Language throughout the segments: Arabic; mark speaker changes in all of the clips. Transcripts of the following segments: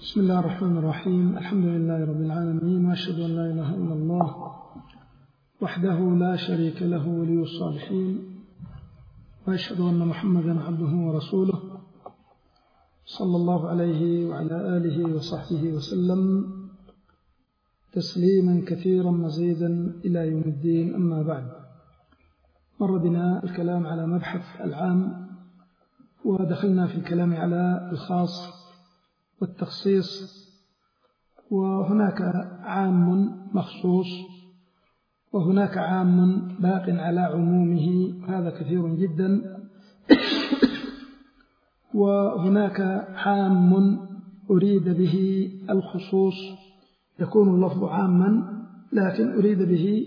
Speaker 1: بسم الله الرحمن الرحيم. الحمد لله رب العالمين، وأشهد أن لا إله إلا الله وحده لا شريك له ولي الصالحين، وأشهد أن محمدا عبده ورسوله صلى الله عليه وعلى آله وصحبه وسلم تسليما كثيرا مزيدا إلى يوم الدين. أما بعد، مر بنا الكلام على مبحث العام، ودخلنا في الكلام على الخاص والتخصيص، وهناك عام مخصوص وهناك عام باق على عمومه، هذا كثير جدا، وهناك عام أريد به الخصوص، يكون اللفظ عاما لكن أريد به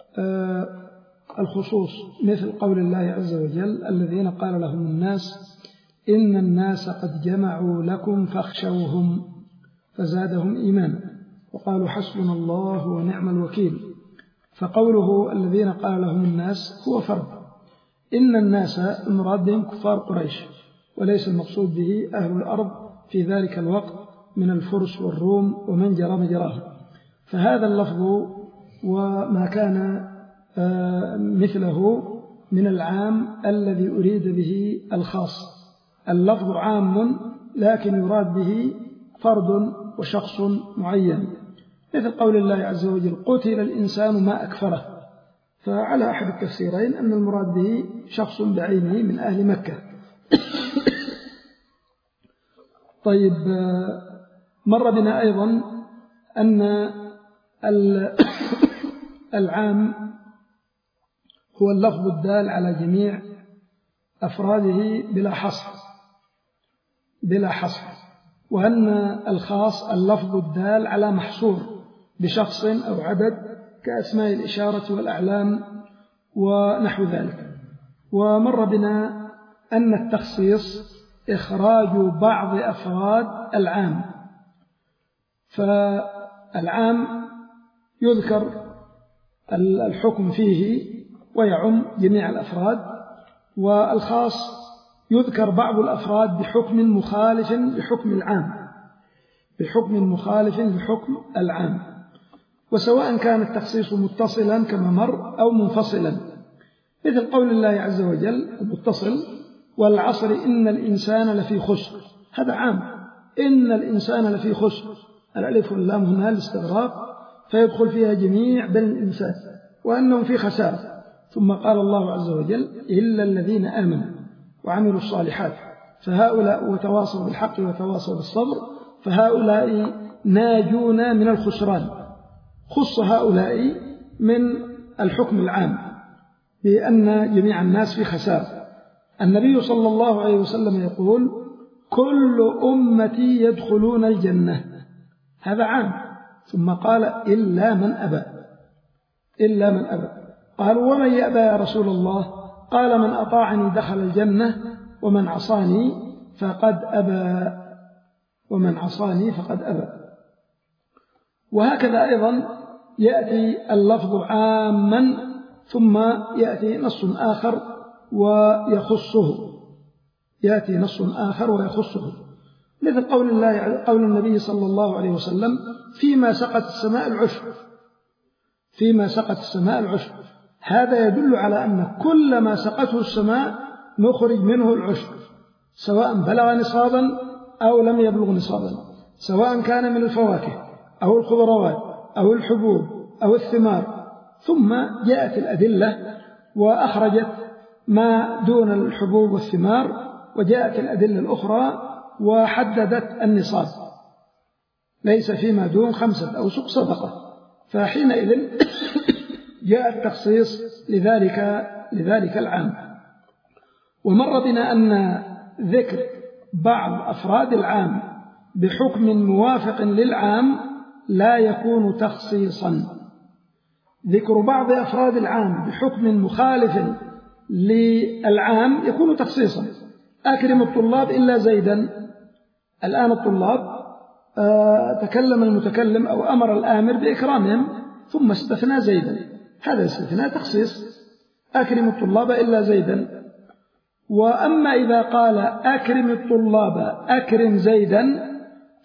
Speaker 1: الخصوص، مثل قول الله عز وجل: الذين قال لهم الناس إن الناس قد جمعوا لكم فاخشوهم فزادهم إيمانا وقالوا حسبنا الله ونعم الوكيل. فقوله الذين قال لهم الناس هو فرد، إن الناس المراد بهم كفار قريش، وليس المقصود به أهل الأرض في ذلك الوقت من الفرس والروم ومن جرى مجراهم. فهذا اللفظ وما كان مثله من العام الذي أريد به الخاص. اللفظ عام لكن يراد به فرد وشخص معين، مثل قول الله عز وجل: قتل الإنسان ما أكفره. فعلى أحد التفسيرين أن المراد به شخص بعينه من أهل مكة. طيب، مر بنا أيضا أن العام هو اللفظ الدال على جميع أفراده بلا حصر، وأن الخاص اللفظ الدال على محصور بشخص أو عدد كأسماء الإشارة والأعلام ونحو ذلك. ومر بنا أن التخصيص إخراج بعض أفراد العام، فالعام يذكر الحكم فيه ويعم جميع الأفراد، والخاص يذكر بعض الأفراد بحكم مخالف لحكم العام، وسواء كان التخصيص متصلا كما مر أو منفصلا، مثل قول الله عز وجل متصل: والعصر إن الإنسان لفي خسر. هذا عام، إن الإنسان لفي خسر، الألف واللام هنا الاستغراق، فيدخل فيها جميع بني الإنسان وأنهم في خسارة. ثم قال الله عز وجل: إلا الذين آمنوا وعملوا الصالحات فهؤلاء وتواصوا بالحق وتواصوا بالصبر فهؤلاء ناجون من الخسران. خص هؤلاء من الحكم العام بأن جميع الناس في خسارة. النبي صلى الله عليه وسلم يقول: كل أمتي يدخلون الجنة، هذا عام. ثم قال: إلا من أبى. قالوا: ومن يأبى يا رسول الله؟ قال: من أطاعني دخل الجنة ومن عصاني فقد أبى. وهكذا أيضا يأتي اللفظ عاما ثم يأتي نص آخر ويخصه، مثل قول النبي صلى الله عليه وسلم: فيما سقت السماء العشر. هذا يدل على أن كل ما سقته السماء نخرج منه العشر، سواء بلغ نصابا أو لم يبلغ نصابا، سواء كان من الفواكه أو الخضروات أو الحبوب أو الثمار. ثم جاءت الأدلة وأخرجت ما دون الحبوب والثمار، وجاءت الأدلة الأخرى وحددت النصاب، ليس فيما دون 5 أوسق صدقة. فحينئذ جاء التخصيص لذلك العام. ومر بنا أن ذكر بعض أفراد العام بحكم موافق للعام لا يكون تخصيصا. ذكر بعض أفراد العام بحكم مخالف للعام يكون تخصيصا. أكرم الطلاب إلا زيدا. الآن الطلاب تكلم المتكلم أو أمر الآمر بإكرامهم ثم استثنى زيدا، هذا استثناء تخصيص، أكرم الطلاب إلا زيدا. وأما إذا قال أكرم الطلاب أكرم زيدا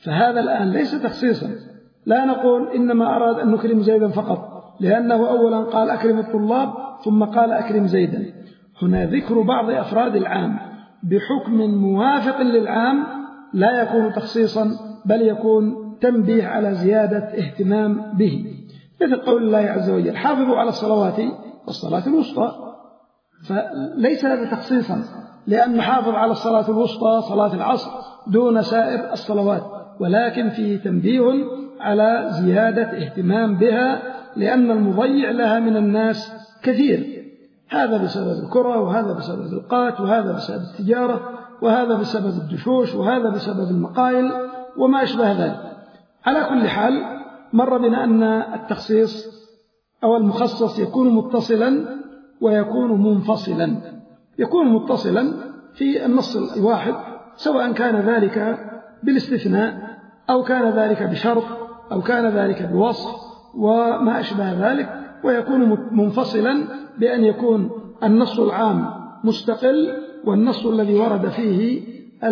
Speaker 1: فهذا الآن ليس تخصيصا، لا نقول إنما أراد أن نكرم زيدا فقط، لأنه أولا قال أكرم الطلاب ثم قال أكرم زيدا. هنا ذكر بعض أفراد العام بحكم موافق للعام لا يكون تخصيصا، بل يكون تنبيه على زيادة اهتمام به، مثل قول الله عز وجل حافظوا على الصلوات والصلاة الوسطى. فليس هذا تخصيصا، لأن حافظ على الصلاة الوسطى صلاة العصر دون سائر الصلوات، ولكن فيه تنبيه على زيادة اهتمام بها، لأن المضيع لها من الناس كثير، هذا بسبب الكرة، وهذا بسبب القات، وهذا بسبب التجارة، وهذا بسبب الدشوش، وهذا بسبب المقايل وما أشبه ذلك. على كل حال مر بنا أن التخصيص أو المخصص يكون متصلا ويكون منفصلا. يكون متصلا في النص الواحد، سواء كان ذلك بالاستثناء أو كان ذلك بشرط أو كان ذلك بوصف وما أشبه ذلك، ويكون منفصلا بأن يكون النص العام مستقل والنص الذي ورد فيه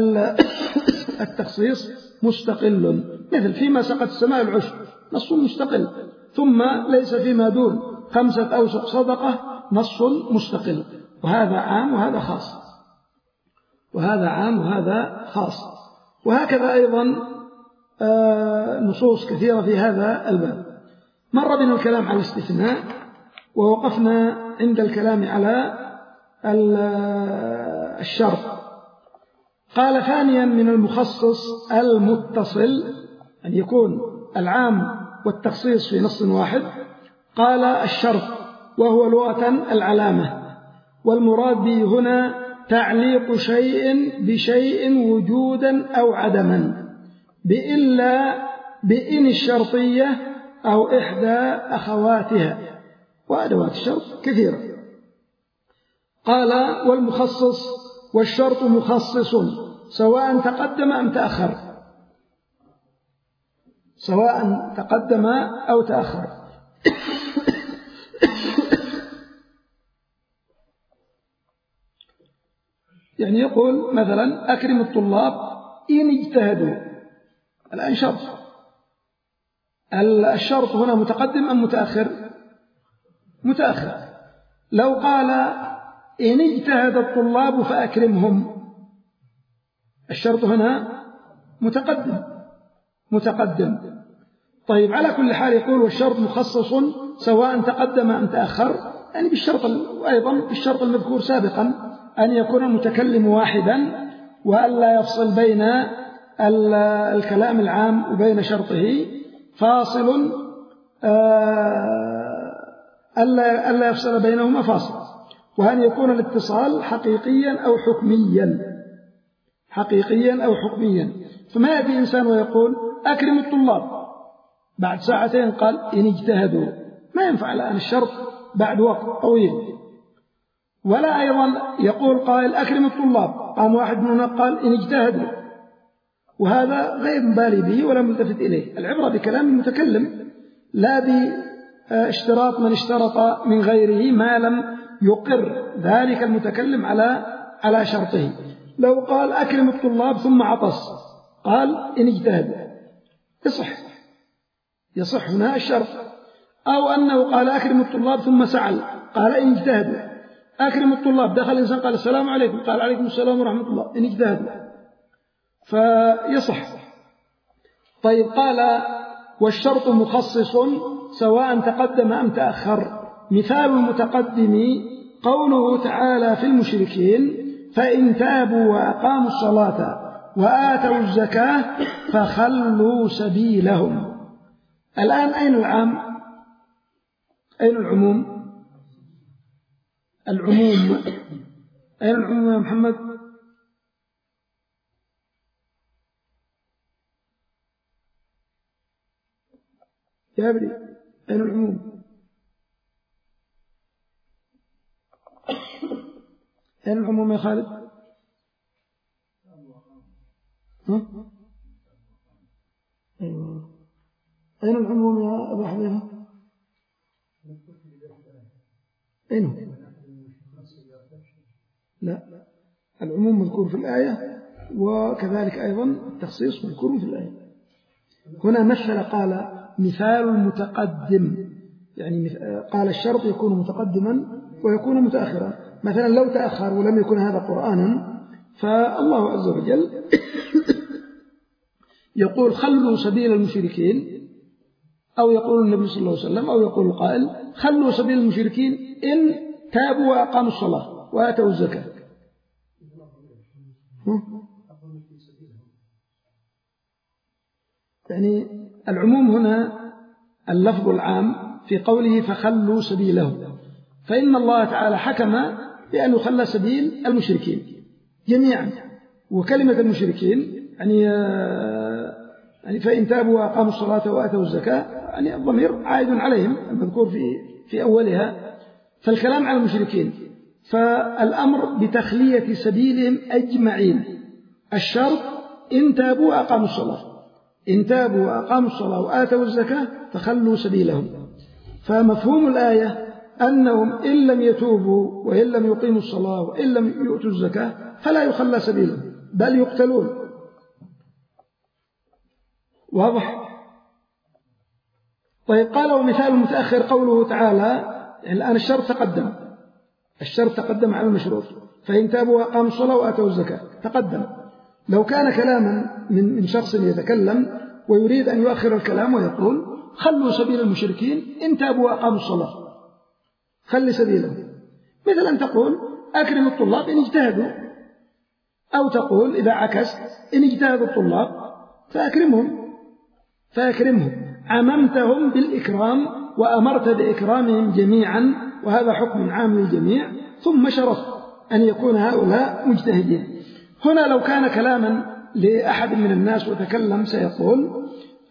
Speaker 1: التخصيص مستقل، مثل فيما سقط السماء العشر نص مستقل، ثم ليس فيما دون 5 أوسق صدقة نص مستقل، وهذا عام وهذا خاص، وهذا عام وهذا خاص. وهكذا أيضا نصوص كثيرة في هذا الباب. مر بنا الكلام على الاستثناء، ووقفنا عند الكلام على الشرط. قال ثانيا من المخصص المتصل، أن يكون العام والتخصيص في نص واحد. قال الشرط وهو لغة العلامة، والمراد به هنا تعليق شيء بشيء وجودا أو عدما، بإن الشرطية أو إحدى أخواتها، وأدوات الشرط كثيرة. قال والمخصص والشرط مخصص سواء تقدم أم تأخر، سواء تقدم أو تأخر. يعني يقول مثلا أكرم الطلاب إن اجتهدوا، الآن شرط، الشرط هنا متقدم أم متأخر؟ متأخر. لو قال إن اجتهد الطلاب فأكرمهم، الشرط هنا متقدم. طيب على كل حال يقول والشرط مخصص سواء تقدم أم تأخر، يعني بالشرط، وأيضا بالشرط المذكور سابقا أن يكون المتكلم واحدا، وألا يفصل بين الكلام العام وبين شرطه فاصل، ألا يفصل بينهما فاصل، وأن يكون الاتصال حقيقيا أو حكميا. فما يأتي إنسان ويقول أكرم الطلاب، بعد ساعتين قال إن اجتهدوا، ما ينفع الآن الشرط بعد وقت طويل. ولا أيضا يقول قائل أكرم الطلاب، قام واحد منهم قال إن اجتهدوا، وهذا غير مبالي به ولا ملتفت إليه. العبرة بكلام المتكلم، لا باشتراط من اشترط من غيره ما لم يقر ذلك المتكلم على شرطه. لو قال أكرم الطلاب ثم عطس قال إن اجتهدوا، يصح هنا الشرط. أو أنه قال أكرم الطلاب ثم سعل قال إن اجتهدوا. أكرم الطلاب، دخل الإنسان قال السلام عليكم، قال عليكم السلام ورحمة الله، إن اجتهدوا، فيصح. طيب قال والشرط مخصص سواء تقدم أم تأخر. مثال المتقدم قوله تعالى في المشركين فإن تابوا وأقاموا الصلاة وآتوا الزكاة فخلوا سبيلهم. الآن أين العام؟ أين العموم؟ أين العموم يا محمد؟ يا ابني أين العموم؟ أين العموم يا خالد؟ أيوة. أين العموم يا أبو حذيفة؟ أين؟ لا، العموم مذكور في الآية، وكذلك أيضا التخصيص مذكور في الآية. هنا مثل قال مثال المتقدم، يعني قال الشرط يكون متقدما ويكون متأخرا. مثلا لو تأخر ولم يكن هذا قرآنا فالله عز وجل يقول خلوا سبيل المشركين، أو يقول النبي صلى الله عليه وسلم، أو يقول القائل خلوا سبيل المشركين إن تابوا وأقاموا الصلاة وآتوا الزكاة. يعني العموم هنا اللفظ العام في قوله فخلوا سبيلهم، فإن الله تعالى حكم بأن يخلى سبيل المشركين جميعا، وكلمة المشركين يعني فإن تابوا وأقاموا الصلاة وآتوا الزكاة، يعني الضمير عائد عليهم المذكور في أولها، فالكلام على المشركين. فالأمر بتخلية سبيلهم أجمعين. الشرط إن تابوا وأقاموا الصلاة، إن تابوا وأقاموا الصلاة وآتوا الزكاة فخلوا سبيلهم. فمفهوم الآية أنهم إن لم يتوبوا وإن لم يقيموا الصلاة وإن لم يؤتوا الزكاة فلا يخلى سبيلهم بل يقتلون. واضح؟ طيب قال ومثال المتأخر قوله تعالى، يعني الآن الشرط تقدم على المشروط، فإن تابوا وأقاموا الصلاة وآتوا الزكاة تقدم. لو كان كلاما من شخص يتكلم ويريد أن يؤخر الكلام ويقول خلوا سبيل المشركين إن تابوا وأقاموا الصلاة، خلي سبيلهم، مثل أن تقول أكرم الطلاب إن اجتهدوا، أو تقول إذا عكست إن اجتهد الطلاب فأكرمهم، عممتهم بالإكرام وأمرت بإكرامهم جميعا، وهذا حكم عام للجميع، ثم شرط أن يكون هؤلاء مجتهدين. هنا لو كان كلاما لأحد من الناس وتكلم سيقول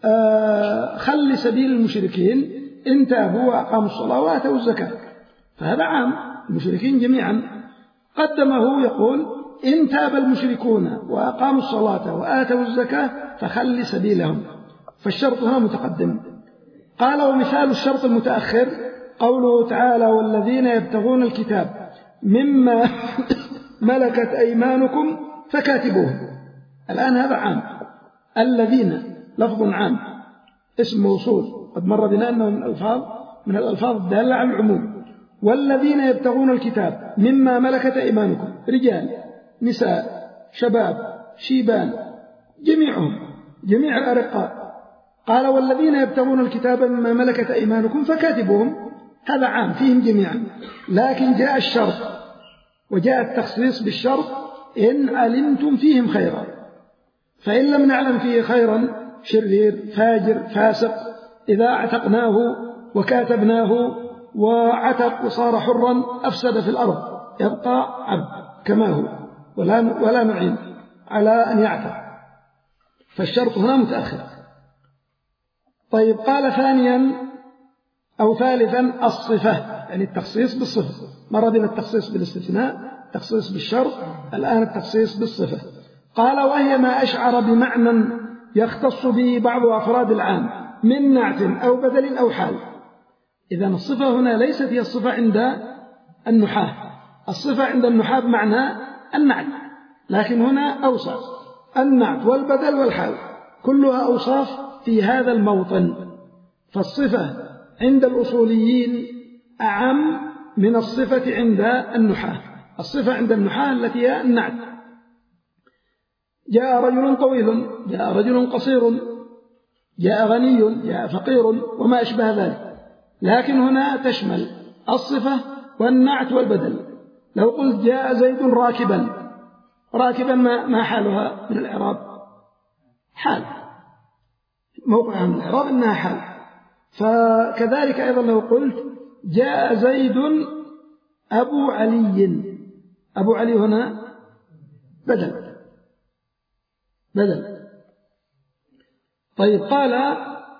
Speaker 1: خلي سبيل المشركين إن تابوا وأقاموا الصلاة وآتوا الزكاة، فهذا عام المشركين جميعا. قدمه يقول إن تاب المشركون وأقاموا الصلاة وآتوا الزكاة فخلي سبيلهم، فالشرط هنا متقدم. قال ومثال الشرط المتأخر قوله تعالى والذين يبتغون الكتاب مما ملكت أيمانكم فكاتبوهم. الآن هذا عام، الذين لفظ عام اسم موصول قد مر بنا أنه من الألفاظ الدالة على العموم. والذين يبتغون الكتاب مما ملكت أيمانكم، رجال نساء شباب شيبان جميعهم، جميع الأرقاء. قال والذين يبتغون الكتاب مما ملكت أيمانكم فكاتبوهم، هذا عام فيهم جميعا، لكن جاء الشرط وجاء التخصيص بالشرط إن علمتم فيهم خيرا، فإن لم نعلم فيه خيرا شرير فاجر فاسق إذا اعتقناه وكاتبناه وعتق وصار حرا أفسد في الأرض، يبقى عبد كما هو ولا نعين على أن يعتق، فالشرط هنا متأخر. طيب قال ثانيا أو ثالثا الصفة، يعني التخصيص بالصفة، مر بنا التخصيص بالاستثناء، التخصيص بالشرط، الآن التخصيص بالصفة. قال وهي ما أشعر بمعنى يختص به بعض أفراد العام من نعت أو بدل أو حال. إذن الصفة هنا ليست هي الصفة عند النحاة، الصفة عند النحاة بمعنى النعت، لكن هنا أوصى النعت والبدل والحال كلها أوصاف في هذا الموطن. فالصفة عند الأصوليين أعم من الصفة عند النحاة. الصفة عند النحاة التي هي النعت، جاء رجل طويل، جاء رجل قصير، جاء غني، جاء فقير وما أشبه ذلك، لكن هنا تشمل الصفة والنعت والبدل. لو قلت جاء زيد راكبا ما حالها من الإعراب؟ حال، موقعها من الإعراب إنها حال. فكذلك أيضا لو قلت جاء زيد أبو علي، أبو علي هنا بدل. طيب قال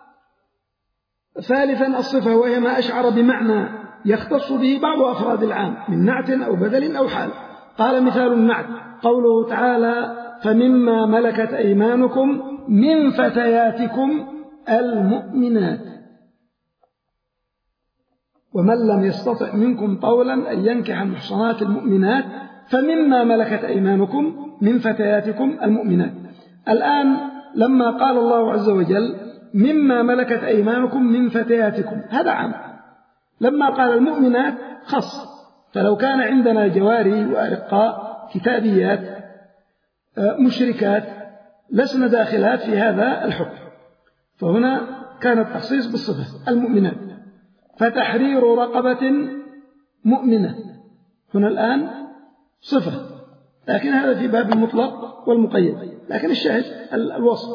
Speaker 1: ثالثا الصفة وهي ما أشعر بمعنى يختص به بعض أفراد العام من نعت أو بدل أو حال. قال مثال النعت قوله تعالى فمما ملكت أيمانكم من فتياتكم المؤمنات، ومن لم يستطع منكم طولا أن ينكح المحصنات المؤمنات فمما ملكت أيمانكم من فتياتكم المؤمنات. الآن لما قال الله عز وجل مما ملكت أيمانكم من فتياتكم، هذا عام. لما قال المؤمنات خص، فلو كان عندنا جواري وأرقاء كتابيات مشركات لسنا داخلات في هذا الحكم، فهنا كان التخصيص بالصفة المؤمنات. فتحرير رقبة مؤمنة هنا الآن صفة، لكن هذا في باب المطلق والمقيد، لكن الشاهد الوصف.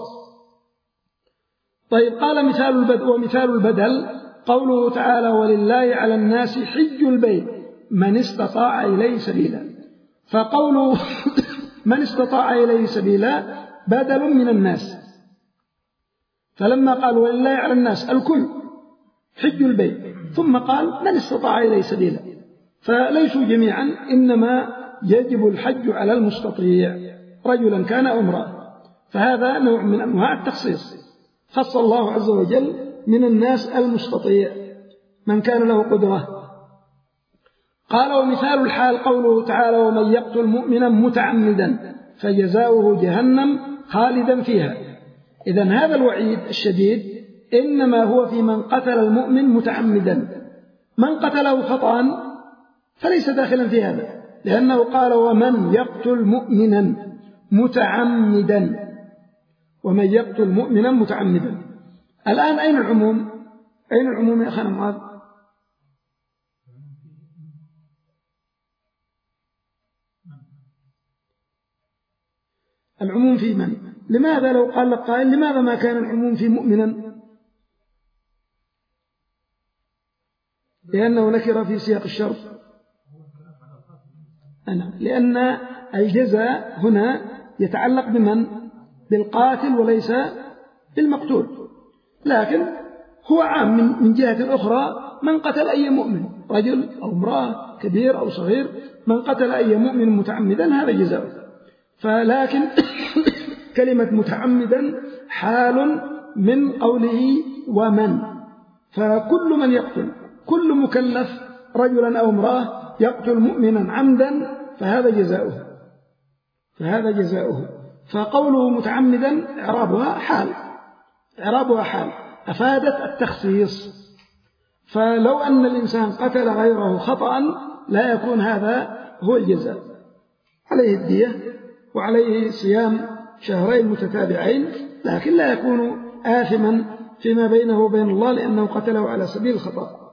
Speaker 1: طيب قال ومثال البدل قوله تعالى ولله على الناس حج البيت من استطاع إليه سبيلا. فقوله من استطاع إليه سبيلا بدل من الناس، فلما قال ولله على الناس الكل حج البيت ثم قال من استطاع إليه سبيلا، فليسوا جميعا، إنما يجب الحج على المستطيع رجلا كان أو امرأة، فهذا نوع من أنواع التخصيص. خص الله عز وجل من الناس المستطيع من كان له قدرة. قال ومثال الحال قوله تعالى ومن يقتل مؤمنا متعمدا فجزاؤه جهنم خالدا فيها. إذن هذا الوعيد الشديد إنما هو في من قتل المؤمن متعمدا، من قتله خطأ فليس داخلا في هذا، لأنه قال ومن يقتل مؤمنا متعمدا، ومن يقتل مؤمنا متعمدا. الآن أين العموم؟ أين العموم يا أخانا معاذ؟ العموم في من؟ لماذا لو قال لك قائل لماذا ما كان العموم في مؤمنا؟ لأنه نكر في سياق الشرط. لأن الجزاء هنا يتعلق بمن؟ بالقاتل وليس بالمقتول، لكن هو عام من جهة أخرى، من قتل أي مؤمن رجل أو امرأة كبير أو صغير، من قتل أي مؤمن متعمدا هذا جزاؤه. فلكن كلمة متعمدا حال من قوله ومن، فكل من يقتل، كل مكلف رجلا أو امرأة يقتل مؤمنا عمدا فهذا جزاؤه، فهذا جزاؤه. فقوله متعمدا إعرابها حال، إعرابها حال أفادت التخصيص. فلو أن الإنسان قتل غيره خطأ لا يكون هذا هو الجزاء، عليه الدية وعليه صيام شهرين متتابعين، لكن لا يكون آثما فيما بينه وبين الله لأنه قتله على سبيل الخطأ.